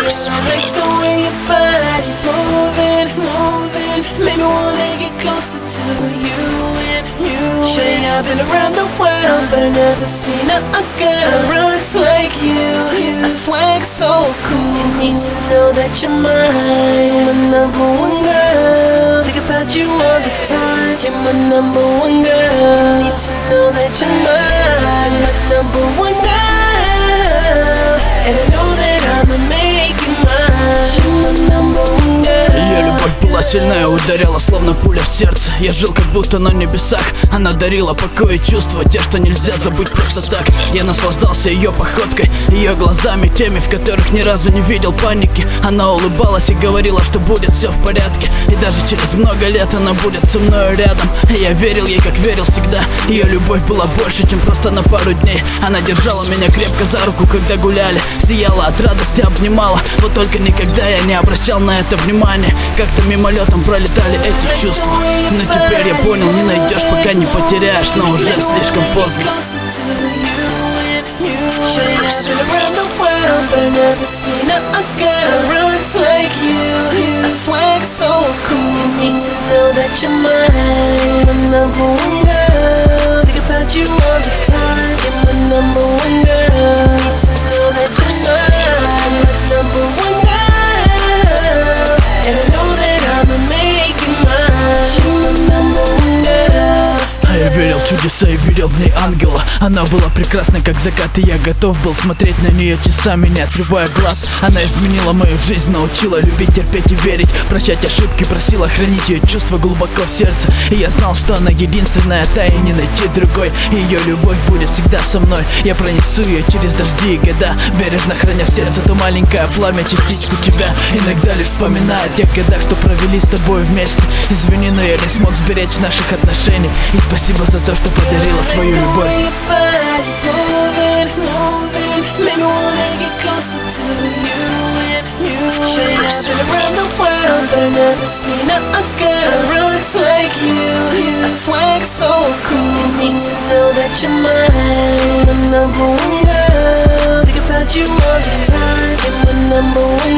like the way your body's moving, moving. Made me wanna get closer to you and you. Sure, I've been around the world, but I never seen a girl roots like you. I swag so cool. Need to know that you're mine. My number one girl. Think about you all the time. You're my number one girl. Need to know that you're mine. My number one girl. And I know that I'ma make you mine. You're my number one girl. Ее любовь была сильная, ударяла словно пуля в сердце. Я жил как будто на небесах. Она дарила покой и чувства, те, что нельзя забыть просто так. Я наслаждался ее походкой, ее глазами, теми, в которых ни разу не видел паники. Она улыбалась и говорила, что будет все в порядке. И даже через много лет она будет со мною рядом. И я верил ей, как верил всегда. Ее любовь была больше, чем просто на пару дней. Она держала меня крепко за руку, когда гуляли. Сияла от радости, обнимала. Вот только никогда я не обращал на это внимания. Как-то мимолетом пролетали эти чувства. Но теперь я понял, не найдешь, пока не потеряешь. Но уже слишком поздно. But I never seen a girl roots like you. I swag so cool. Need to know that you're mine. My number one girl. Think about you all the time. You're my number one girl. Need to know that you're mine. My number one girl. And I know that I'ma make you mine. You're my number one girl. А я верил в чудеса и верил в ней ангела. Она была прекрасна, как закат, и я готов был смотреть на нее часами, не открывая глаз. Она изменила мою жизнь, научила любить, терпеть и верить, прощать ошибки, просила хранить ее чувства глубоко в сердце. И я знал, что она единственная, та и не найти другой. И ее любовь будет всегда со мной. Я пронесу ее через дожди и года, бережно храня в сердце то маленькое пламя, частичку тебя. Иногда лишь вспоминая о тех годах, что провели с тобой вместе. Извини, но я не смог сберечь наших отношений. И спасибо за то, что подарила свою любовь. Made me wanna get closer to you and you. Sure, I've been around the world, but I never seen a girl roots like you. I swag so cool. Need to know that you're mine. My number one girl. Think about you all the time. You're my number one